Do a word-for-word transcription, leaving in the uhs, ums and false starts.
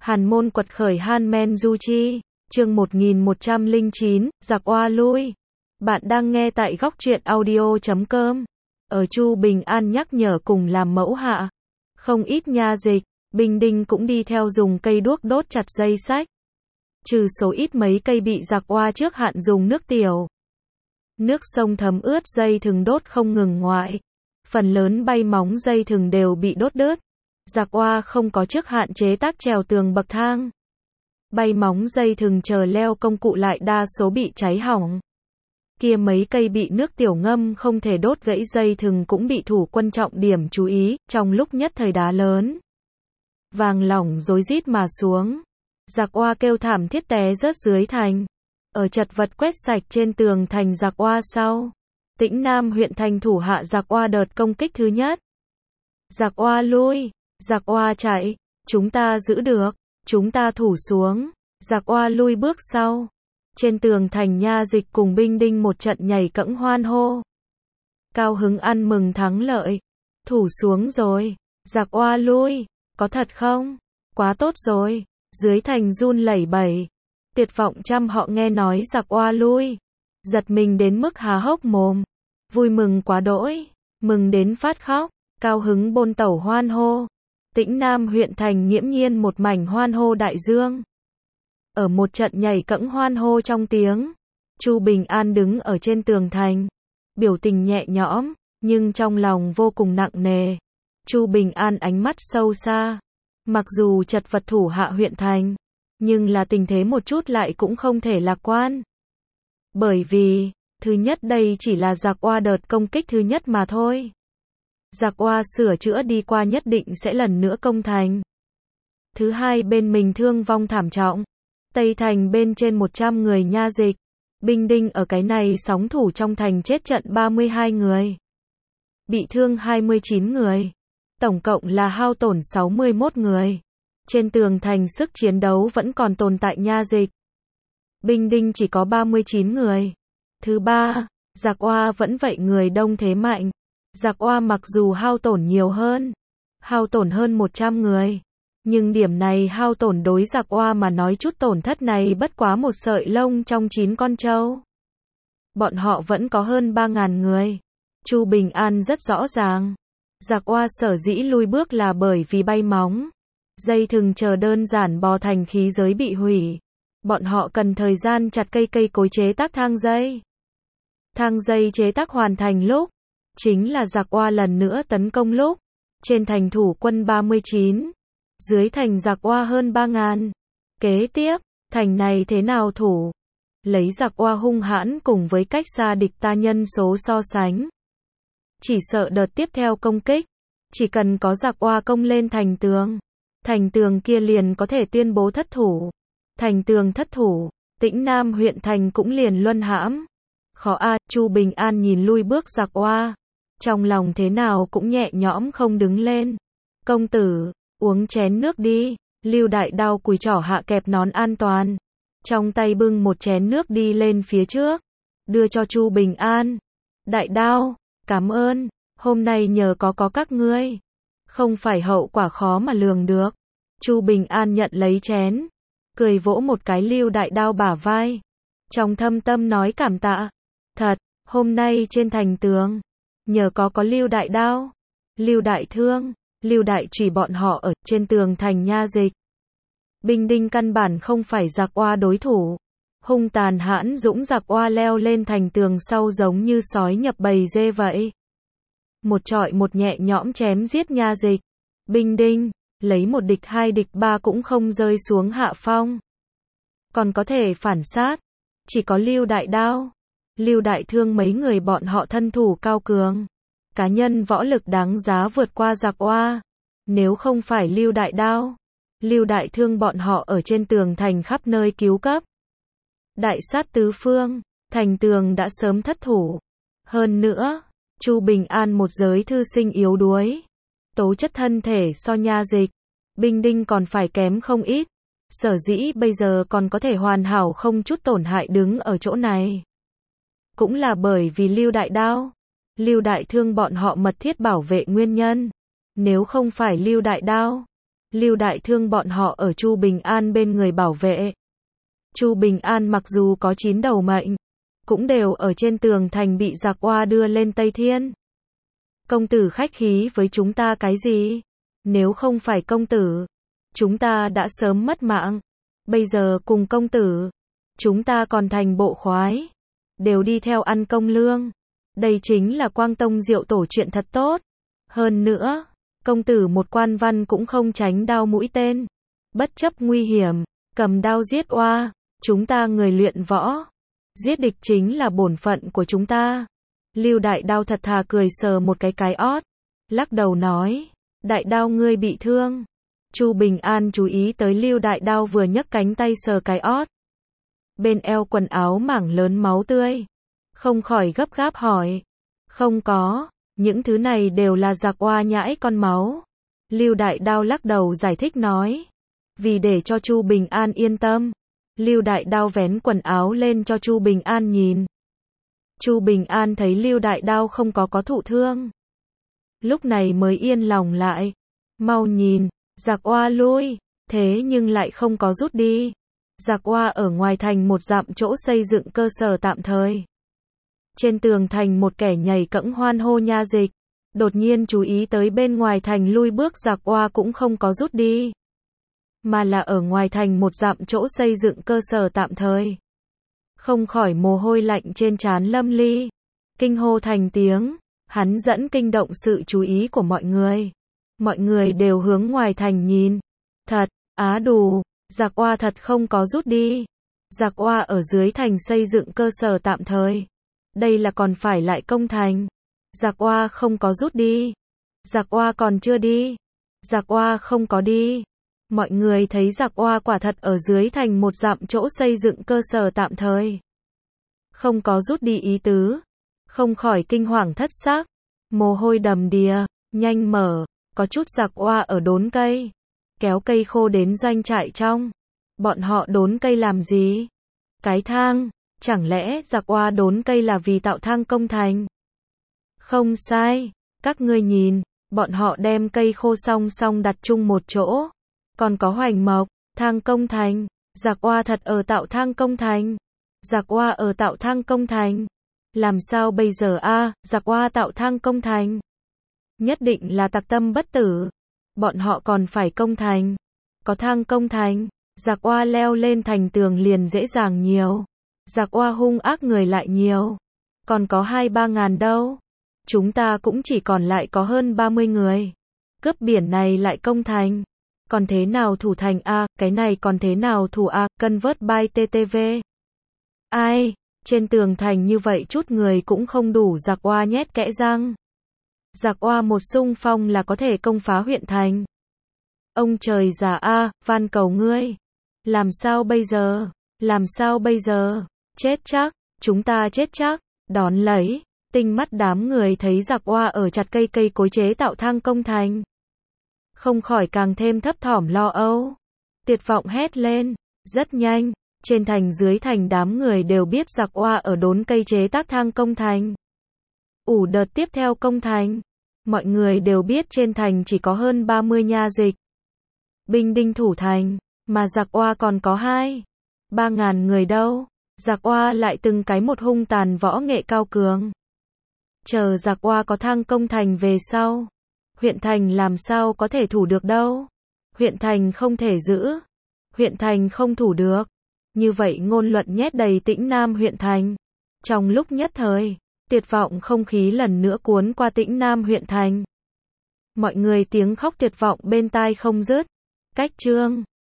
Hàn môn quật khởi Han Men Du Chi, chương một nghìn một trăm lẻ chín, giặc oa lui. Bạn đang nghe tại góc truyện audio chấm com. Ở Chu Bình An nhắc nhở cùng làm mẫu hạ. Không ít nha dịch, binh đinh cũng đi theo dùng cây đuốc đốt chặt dây xách. Trừ số ít mấy cây bị giặc oa trước hạn dùng nước tiểu. Nước sông thấm ướt dây thừng đốt không ngừng ngoại. Phần lớn bay móng dây thừng đều bị đốt đứt. Giặc oa không có trước hạn chế tác trèo tường bậc thang. Bay móng dây thừng chờ leo công cụ lại đa số bị cháy hỏng. Kia mấy cây bị nước tiểu ngâm không thể đốt gãy dây thừng cũng bị thủ quân trọng điểm chú ý, trong lúc nhất thời đá lớn. Vàng lỏng rối rít mà xuống. Giặc oa kêu thảm thiết té rớt dưới thành. Ở chật vật quét sạch trên tường thành giặc oa sau. Tĩnh Nam huyện thành thủ hạ giặc oa đợt công kích thứ nhất. Giặc oa lui, giặc oa chạy, chúng ta giữ được, chúng ta thủ xuống, giặc oa lui bước sau. Trên tường thành nha dịch cùng binh đinh một trận nhảy cẫng hoan hô. Cao hứng ăn mừng thắng lợi. Thủ xuống rồi, giặc oa lui, có thật không? Quá tốt rồi, dưới thành run lẩy bẩy. Tuyệt vọng trăm họ nghe nói giặc oa lui. Giật mình đến mức há hốc mồm. Vui mừng quá đỗi, mừng đến phát khóc, cao hứng bôn tẩu hoan hô. Tĩnh Nam huyện thành nghiễm nhiên một mảnh hoan hô đại dương. Ở một trận nhảy cẫng hoan hô trong tiếng, Chu Bình An đứng ở trên tường thành, biểu tình nhẹ nhõm, nhưng trong lòng vô cùng nặng nề. Chu Bình An ánh mắt sâu xa, mặc dù chật vật thủ hạ huyện thành, nhưng là tình thế một chút lại cũng không thể lạc quan. Bởi vì, thứ nhất đây chỉ là giặc oa đợt công kích thứ nhất mà thôi. Giặc oa sửa chữa đi qua nhất định sẽ lần nữa công thành. Thứ hai bên mình thương vong thảm trọng. Tây thành bên trên một trăm người nha dịch. Binh đinh ở cái này sóng thủ trong thành chết trận ba mươi hai người. Bị thương hai mươi chín người. Tổng cộng là hao tổn sáu mươi mốt người. Trên tường thành sức chiến đấu vẫn còn tồn tại nha dịch. Binh đinh chỉ có ba mươi chín người. Thứ ba, giặc oa vẫn vậy người đông thế mạnh. Giặc oa mặc dù hao tổn nhiều hơn, hao tổn hơn một trăm người, nhưng điểm này hao tổn đối giặc oa mà nói chút tổn thất này bất quá một sợi lông trong chín con trâu. Bọn họ vẫn có hơn ba ngàn người. Chu Bình An rất rõ ràng. Giặc oa sở dĩ lui bước là bởi vì bay móng. Dây thừng chờ đơn giản bò thành khí giới bị hủy. Bọn họ cần thời gian chặt cây cây cối chế tác thang dây. Thang dây chế tác hoàn thành lúc, chính là giặc oa lần nữa tấn công lúc. Trên thành thủ quân ba mươi chín, dưới thành giặc oa hơn ba ngàn. Kế tiếp, thành này thế nào thủ? Lấy giặc oa hung hãn cùng với cách xa địch ta nhân số so sánh. Chỉ sợ đợt tiếp theo công kích, chỉ cần có giặc oa công lên thành tường, thành tường kia liền có thể tuyên bố thất thủ. Thành tường thất thủ, Tĩnh Nam huyện thành cũng liền luân hãm. Khó a, Chu Bình An nhìn lui bước giặc oa, trong lòng thế nào cũng nhẹ nhõm không đứng lên. Công tử, uống chén nước đi. Lưu Đại Đao cùi trỏ hạ kẹp nón an toàn, trong tay bưng một chén nước đi lên phía trước, đưa cho Chu Bình An. Đại Đao, cảm ơn, hôm nay nhờ có có các ngươi, không phải hậu quả khó mà lường được. Chu Bình An nhận lấy chén, cười vỗ một cái Lưu Đại Đao bả vai, trong thâm tâm nói cảm tạ. Thật, hôm nay trên thành tường, nhờ có có Lưu Đại Đao, Lưu Đại Thương, Lưu Đại Chủy bọn họ ở trên tường thành nha dịch. Binh đinh căn bản không phải giặc oa đối thủ. Hung tàn hãn dũng giặc oa leo lên thành tường sau giống như sói nhập bầy dê vậy. Một trọi một nhẹ nhõm chém giết nha dịch. Binh đinh, lấy một địch hai địch ba cũng không rơi xuống hạ phong. Còn có thể phản sát. Chỉ có Lưu Đại Đao, Lưu Đại Thương mấy người bọn họ thân thủ cao cường. Cá nhân võ lực đáng giá vượt qua giặc oa. Nếu không phải Lưu Đại Đao, Lưu Đại Thương bọn họ ở trên tường thành khắp nơi cứu cấp. Đại sát tứ phương, thành tường đã sớm thất thủ. Hơn nữa, Chu Bình An một giới thư sinh yếu đuối. Tố chất thân thể so nha dịch, binh đinh còn phải kém không ít. Sở dĩ bây giờ còn có thể hoàn hảo không chút tổn hại đứng ở chỗ này. Cũng là bởi vì Lưu Đại Đao, Lưu Đại Thương bọn họ mật thiết bảo vệ nguyên nhân. Nếu không phải Lưu Đại Đao, Lưu Đại Thương bọn họ ở Chu Bình An bên người bảo vệ. Chu Bình An mặc dù có chín đầu mệnh, cũng đều ở trên tường thành bị giặc oa đưa lên Tây Thiên. Công tử khách khí với chúng ta cái gì? Nếu không phải công tử, chúng ta đã sớm mất mạng. Bây giờ cùng công tử, chúng ta còn thành bộ khoái, đều đi theo ăn công lương. Đây chính là Quang Tông Diệu Tổ chuyện thật tốt. Hơn nữa, công tử một quan văn cũng không tránh đao mũi tên, bất chấp nguy hiểm, cầm đao giết oa. Chúng ta người luyện võ, giết địch chính là bổn phận của chúng ta. Lưu Đại Đao thật thà cười sờ một cái cái ót, lắc đầu nói, Đại Đao ngươi bị thương. Chu Bình An chú ý tới Lưu Đại Đao vừa nhấc cánh tay sờ cái ót. Bên eo quần áo mảng lớn máu tươi. Không khỏi gấp gáp hỏi. Không có, những thứ này đều là giặc oa nhãi con máu. Lưu Đại Đao lắc đầu giải thích nói. Vì để cho Chu Bình An yên tâm, Lưu Đại Đao vén quần áo lên cho Chu Bình An nhìn. Chu Bình An thấy Lưu Đại Đao không có có thụ thương, lúc này mới yên lòng lại. Mau nhìn, giặc oa lui, thế nhưng lại không có rút đi. Giặc oa ở ngoài thành một dặm chỗ xây dựng cơ sở tạm thời. Trên tường thành một kẻ nhảy cẫng hoan hô nha dịch, đột nhiên chú ý tới bên ngoài thành lui bước giặc oa cũng không có rút đi, mà là ở ngoài thành một dặm chỗ xây dựng cơ sở tạm thời. Không khỏi mồ hôi lạnh trên trán lâm ly, kinh hô thành tiếng, hắn dẫn kinh động sự chú ý của mọi người. Mọi người đều hướng ngoài thành nhìn. Thật, á đù, giặc oa thật không có rút đi. Giặc oa ở dưới thành xây dựng cơ sở tạm thời. Đây là còn phải lại công thành. Giặc oa không có rút đi. Giặc oa còn chưa đi. Giặc oa không có đi. Mọi người thấy giặc oa quả thật ở dưới thành một dặm chỗ xây dựng cơ sở tạm thời, không có rút đi ý tứ, không khỏi kinh hoàng thất xác, mồ hôi đầm đìa, nhanh mở, có chút giặc oa ở đốn cây, kéo cây khô đến doanh trại trong. Bọn họ đốn cây làm gì? Cái thang, chẳng lẽ giặc oa đốn cây là vì tạo thang công thành? Không sai, các ngươi nhìn, bọn họ đem cây khô song song đặt chung một chỗ. Còn có hoành mộc, thang công thành, giặc oa thật ở tạo thang công thành. Giặc oa ở tạo thang công thành. Làm sao bây giờ a, à, giặc oa tạo thang công thành. Nhất định là tặc tâm bất tử. Bọn họ còn phải công thành. Có thang công thành, giặc oa leo lên thành tường liền dễ dàng nhiều. Giặc oa hung ác người lại nhiều. Còn có hai ba ngàn đâu. Chúng ta cũng chỉ còn lại có hơn ba mươi người. Cướp biển này lại công thành. Còn thế nào thủ thành a, cái này còn thế nào thủ a, convert by tê tê vê. Ai, trên tường thành như vậy chút người cũng không đủ giặc oa nhét kẽ răng. Giặc oa một xung phong là có thể công phá huyện thành. Ông trời già a, van cầu ngươi. Làm sao bây giờ? Làm sao bây giờ? Chết chắc, chúng ta chết chắc. Đón lấy, tinh mắt đám người thấy giặc oa ở chặt cây cây cối chế tạo thang công thành. Không khỏi càng thêm thấp thỏm lo âu. Tuyệt vọng hét lên. Rất nhanh, trên thành dưới thành đám người đều biết giặc oa ở đốn cây chế tác thang công thành. Ủ đợt tiếp theo công thành. Mọi người đều biết trên thành chỉ có hơn ba mươi nha dịch. Binh đinh thủ thành, mà giặc oa còn có hai, ba ngàn người đâu. Giặc oa lại từng cái một hung tàn võ nghệ cao cường. Chờ giặc oa có thang công thành về sau, huyện thành làm sao có thể thủ được đâu. Huyện thành không thể giữ. Huyện thành không thủ được. Như vậy ngôn luận nhét đầy Tĩnh Nam huyện thành. Trong lúc nhất thời, tuyệt vọng không khí lần nữa cuốn qua Tĩnh Nam huyện thành. Mọi người tiếng khóc tuyệt vọng bên tai không dứt. Cách chương